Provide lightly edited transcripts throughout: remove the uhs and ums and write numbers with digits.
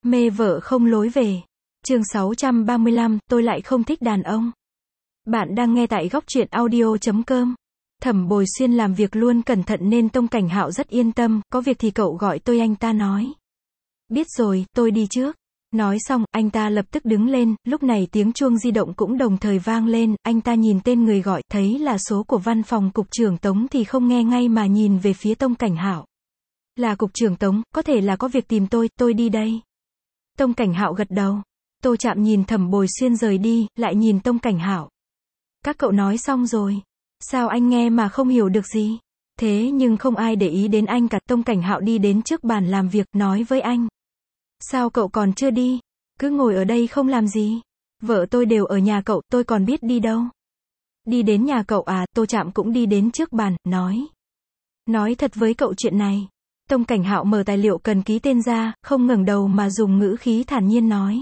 Mê vợ không lối về. Chương 635, tôi lại không thích đàn ông. Bạn đang nghe tại góc truyện audio.com. Thẩm Bồi Xuyên làm việc luôn cẩn thận nên Tông Cảnh Hạo rất yên tâm, có việc thì cậu gọi tôi, anh ta nói. Biết rồi, tôi đi trước. Nói xong, anh ta lập tức đứng lên, lúc này tiếng chuông di động cũng đồng thời vang lên, anh ta nhìn tên người gọi, thấy là số của văn phòng cục trưởng Tống thì không nghe ngay mà nhìn về phía Tông Cảnh Hạo. Là cục trưởng Tống, có thể là có việc tìm tôi đi đây. Tông Cảnh Hạo gật đầu. Tô Trạm nhìn Thẩm Bồi Xuyên rời đi, lại nhìn Tông Cảnh Hạo. Các cậu nói xong rồi. Sao anh nghe mà không hiểu được gì? Thế nhưng không ai để ý đến anh cả. Tông Cảnh Hạo đi đến trước bàn làm việc, nói với anh. Sao cậu còn chưa đi? Cứ ngồi ở đây không làm gì? Vợ tôi đều ở nhà cậu, tôi còn biết đi đâu. Đi đến nhà cậu à? Tô Trạm cũng đi đến trước bàn, nói. Nói thật với cậu chuyện này. Tông Cảnh Hạo mở tài liệu cần ký tên ra, không ngẩng đầu mà dùng ngữ khí thản nhiên nói.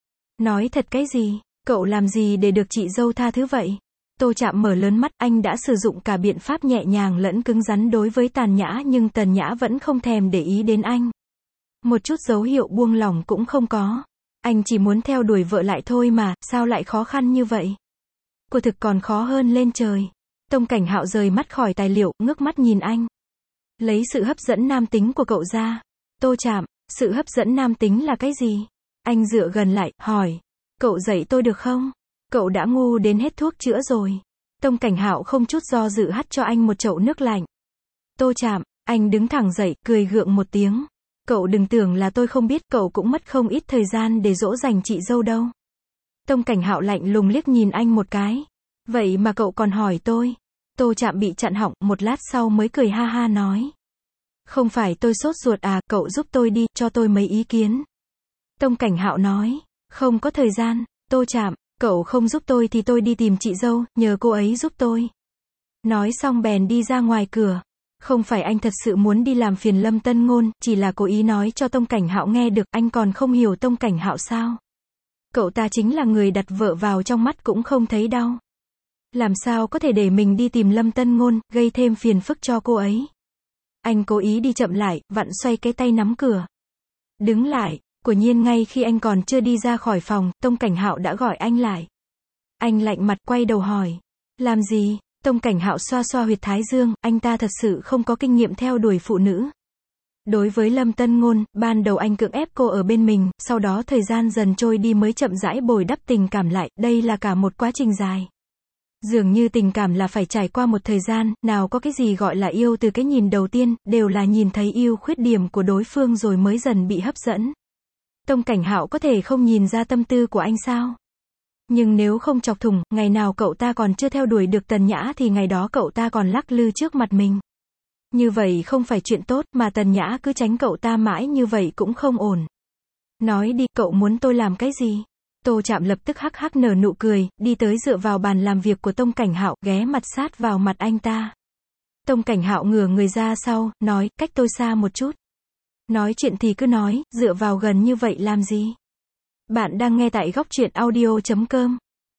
Nói thật cái gì? Cậu làm gì để được chị dâu tha thứ vậy? Tô Trạm mở lớn mắt, anh đã sử dụng cả biện pháp nhẹ nhàng lẫn cứng rắn đối với Tàn Nhã nhưng Tần Nhã vẫn không thèm để ý đến anh. Một chút dấu hiệu buông lỏng cũng không có. Anh chỉ muốn theo đuổi vợ lại thôi mà, sao lại khó khăn như vậy? Quả thực còn khó hơn lên trời. Tông Cảnh Hạo rời mắt khỏi tài liệu, ngước mắt nhìn anh. Lấy sự hấp dẫn nam tính của cậu ra. Tô Trạm, sự hấp dẫn nam tính là cái gì? Anh dựa gần lại, hỏi. Cậu dạy tôi được không? Cậu đã ngu đến hết thuốc chữa rồi. Tông Cảnh Hạo không chút do dự hắt cho anh một chậu nước lạnh. Tô Trạm, anh đứng thẳng dậy, cười gượng một tiếng. Cậu đừng tưởng là tôi không biết, cậu cũng mất không ít thời gian để dỗ dành chị dâu đâu. Tông Cảnh Hạo lạnh lùng liếc nhìn anh một cái. Vậy mà cậu còn hỏi tôi. Tô Trạm bị chặn họng, một lát sau mới cười ha ha nói. Không phải tôi sốt ruột à, cậu giúp tôi đi, cho tôi mấy ý kiến. Tông Cảnh Hạo nói. Không có thời gian. Tô Trạm, cậu không giúp tôi thì tôi đi tìm chị dâu, nhờ cô ấy giúp tôi. Nói xong bèn đi ra ngoài cửa. Không phải anh thật sự muốn đi làm phiền Lâm Tân Ngôn, chỉ là cố ý nói cho Tông Cảnh Hạo nghe được, anh còn không hiểu Tông Cảnh Hạo sao? Cậu ta chính là người đặt vợ vào trong mắt cũng không thấy đau. Làm sao có thể để mình đi tìm Lâm Tân Ngôn, gây thêm phiền phức cho cô ấy. Anh cố ý đi chậm lại, vặn xoay cái tay nắm cửa. Đứng lại, quả nhiên ngay khi anh còn chưa đi ra khỏi phòng, Tông Cảnh Hạo đã gọi anh lại. Anh lạnh mặt quay đầu hỏi. Làm gì? Tông Cảnh Hạo xoa xoa huyệt thái dương, anh ta thật sự không có kinh nghiệm theo đuổi phụ nữ. Đối với Lâm Tân Ngôn, ban đầu anh cưỡng ép cô ở bên mình, sau đó thời gian dần trôi đi mới chậm rãi bồi đắp tình cảm lại, đây là cả một quá trình dài. Dường như tình cảm là phải trải qua một thời gian, nào có cái gì gọi là yêu từ cái nhìn đầu tiên, đều là nhìn thấy ưu khuyết điểm của đối phương rồi mới dần bị hấp dẫn. Tông Cảnh Hạo có thể không nhìn ra tâm tư của anh sao? Nhưng nếu không chọc thủng, ngày nào cậu ta còn chưa theo đuổi được Tần Nhã thì ngày đó cậu ta còn lắc lư trước mặt mình. Như vậy không phải chuyện tốt, mà Tần Nhã cứ tránh cậu ta mãi như vậy cũng không ổn. Nói đi, cậu muốn tôi làm cái gì? Tô Trạm lập tức hắc hắc nở nụ cười, đi tới dựa vào bàn làm việc của Tông Cảnh Hạo, ghé mặt sát vào mặt anh ta. Tông Cảnh Hạo ngửa người ra sau, nói, cách tôi xa một chút. Nói chuyện thì cứ nói, dựa vào gần như vậy làm gì? Bạn đang nghe tại góc truyện audio.com.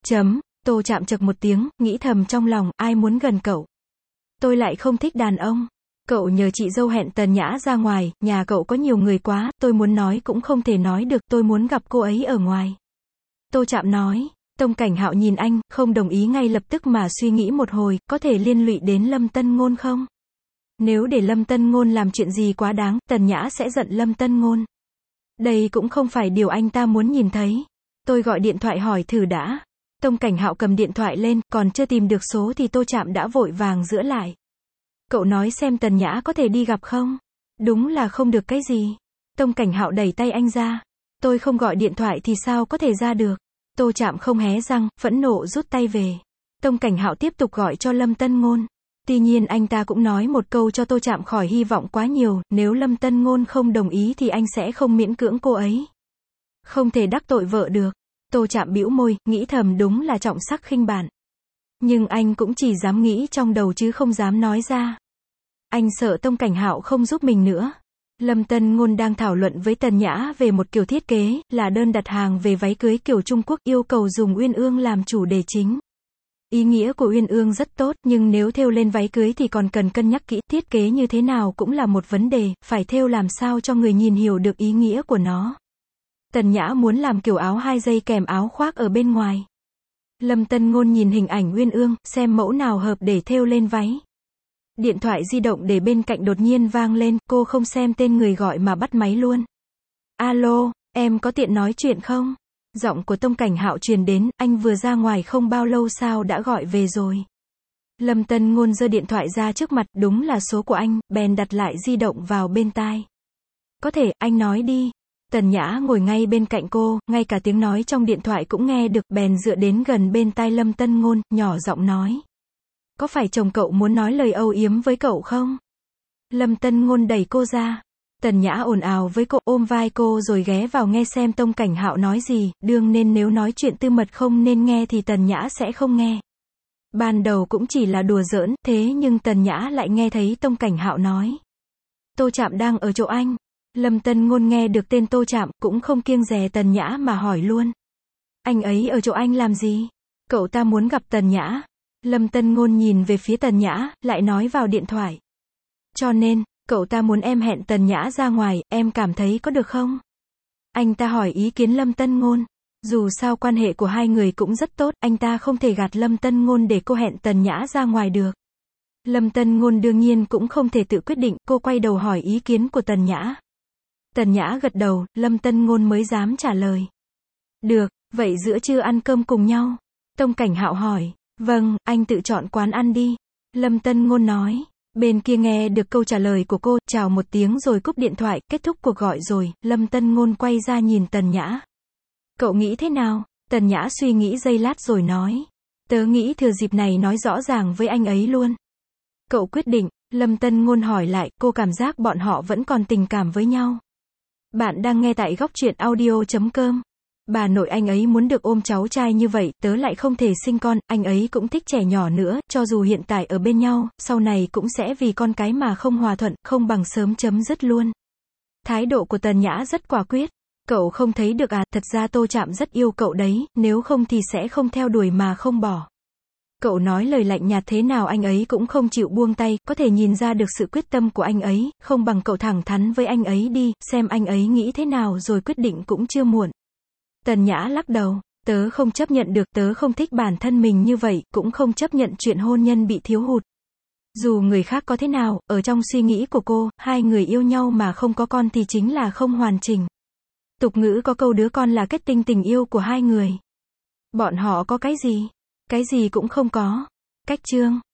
Tô Trạm chậc một tiếng, nghĩ thầm trong lòng, ai muốn gần cậu? Tôi lại không thích đàn ông. Cậu nhờ chị dâu hẹn Tần Nhã ra ngoài, nhà cậu có nhiều người quá, tôi muốn nói cũng không thể nói được, tôi muốn gặp cô ấy ở ngoài. Tô Trạm nói. Tông Cảnh Hạo nhìn anh, không đồng ý ngay lập tức mà suy nghĩ một hồi, có thể liên lụy đến Lâm Tân Ngôn không? Nếu để Lâm Tân Ngôn làm chuyện gì quá đáng, Tần Nhã sẽ giận Lâm Tân Ngôn. Đây cũng không phải điều anh ta muốn nhìn thấy. Tôi gọi điện thoại hỏi thử đã. Tông Cảnh Hạo cầm điện thoại lên, còn chưa tìm được số thì Tô Trạm đã vội vàng giữa lại. Cậu nói xem Tần Nhã có thể đi gặp không? Đúng là không được cái gì. Tông Cảnh Hạo đẩy tay anh ra. Tôi không gọi điện thoại thì sao có thể ra được? Tô Trạm không hé răng, phẫn nộ rút tay về. Tông Cảnh Hạo tiếp tục gọi cho Lâm Tân Ngôn. Tuy nhiên anh ta cũng nói một câu cho Tô Trạm khỏi hy vọng quá nhiều, nếu Lâm Tân Ngôn không đồng ý thì anh sẽ không miễn cưỡng cô ấy. Không thể đắc tội vợ được. Tô Trạm bĩu môi, nghĩ thầm đúng là trọng sắc khinh bạn. Nhưng anh cũng chỉ dám nghĩ trong đầu chứ không dám nói ra. Anh sợ Tông Cảnh Hạo không giúp mình nữa. Lâm Tân Ngôn đang thảo luận với Tần Nhã về một kiểu thiết kế, là đơn đặt hàng về váy cưới kiểu Trung Quốc, yêu cầu dùng uyên ương làm chủ đề chính. Ý nghĩa của uyên ương rất tốt, nhưng nếu thêu lên váy cưới thì còn cần cân nhắc kỹ, thiết kế như thế nào cũng là một vấn đề, phải thêu làm sao cho người nhìn hiểu được ý nghĩa của nó. Tần Nhã muốn làm kiểu áo 2 dây kèm áo khoác ở bên ngoài. Lâm Tân Ngôn nhìn hình ảnh uyên ương, xem mẫu nào hợp để thêu lên váy. Điện thoại di động để bên cạnh đột nhiên vang lên, cô không xem tên người gọi mà bắt máy luôn. Alo, em có tiện nói chuyện không? Giọng của Tông Cảnh Hạo truyền đến, anh vừa ra ngoài không bao lâu sao đã gọi về rồi. Lâm Tân Ngôn giơ điện thoại ra trước mặt, đúng là số của anh, bèn đặt lại di động vào bên tai. Có thể, anh nói đi. Tần Nhã ngồi ngay bên cạnh cô, ngay cả tiếng nói trong điện thoại cũng nghe được, bèn dựa đến gần bên tai Lâm Tân Ngôn, nhỏ giọng nói. Có phải chồng cậu muốn nói lời âu yếm với cậu không? Lâm Tân Ngôn đẩy cô ra. Tần Nhã ồn ào với cô, ôm vai cô rồi ghé vào nghe xem Tông Cảnh Hạo nói gì, đương nên nếu nói chuyện tư mật không nên nghe thì Tần Nhã sẽ không nghe. Ban đầu cũng chỉ là đùa giỡn, thế nhưng Tần Nhã lại nghe thấy Tông Cảnh Hạo nói. Tô Trạm đang ở chỗ anh. Lâm Tân Ngôn nghe được tên Tô Trạm, cũng không kiêng dè Tần Nhã mà hỏi luôn. Anh ấy ở chỗ anh làm gì? Cậu ta muốn gặp Tần Nhã. Lâm Tân Ngôn nhìn về phía Tần Nhã, lại nói vào điện thoại. Cho nên, cậu ta muốn em hẹn Tần Nhã ra ngoài, em cảm thấy có được không? Anh ta hỏi ý kiến Lâm Tân Ngôn. Dù sao quan hệ của hai người cũng rất tốt, anh ta không thể gạt Lâm Tân Ngôn để cô hẹn Tần Nhã ra ngoài được. Lâm Tân Ngôn đương nhiên cũng không thể tự quyết định, cô quay đầu hỏi ý kiến của Tần Nhã. Tần Nhã gật đầu, Lâm Tân Ngôn mới dám trả lời. Được, vậy giữa trưa ăn cơm cùng nhau? Tông Cảnh Hạo hỏi. Vâng, anh tự chọn quán ăn đi. Lâm Tân Ngôn nói. Bên kia nghe được câu trả lời của cô, chào một tiếng rồi cúp điện thoại, kết thúc cuộc gọi rồi, Lâm Tân Ngôn quay ra nhìn Tần Nhã. Cậu nghĩ thế nào? Tần Nhã suy nghĩ giây lát rồi nói. Tớ nghĩ thừa dịp này nói rõ ràng với anh ấy luôn. Cậu quyết định, Lâm Tân Ngôn hỏi lại, cô cảm giác bọn họ vẫn còn tình cảm với nhau. Bạn đang nghe tại góc truyện audio.com. Bà nội anh ấy muốn được ôm cháu trai như vậy, tớ lại không thể sinh con, anh ấy cũng thích trẻ nhỏ nữa, cho dù hiện tại ở bên nhau, sau này cũng sẽ vì con cái mà không hòa thuận, không bằng sớm chấm dứt luôn. Thái độ của Tần Nhã rất quả quyết. Cậu không thấy được à, thật ra Tô Trạm rất yêu cậu đấy, nếu không thì sẽ không theo đuổi mà không bỏ. Cậu nói lời lạnh nhạt thế nào anh ấy cũng không chịu buông tay, có thể nhìn ra được sự quyết tâm của anh ấy, không bằng cậu thẳng thắn với anh ấy đi, xem anh ấy nghĩ thế nào rồi quyết định cũng chưa muộn. Tần Nhã lắc đầu, tớ không chấp nhận được, tớ không thích bản thân mình như vậy, cũng không chấp nhận chuyện hôn nhân bị thiếu hụt. Dù người khác có thế nào, ở trong suy nghĩ của cô, hai người yêu nhau mà không có con thì chính là không hoàn chỉnh. Tục ngữ có câu đứa con là kết tinh tình yêu của hai người. Bọn họ có cái gì? Cái gì cũng không có. Cách chương.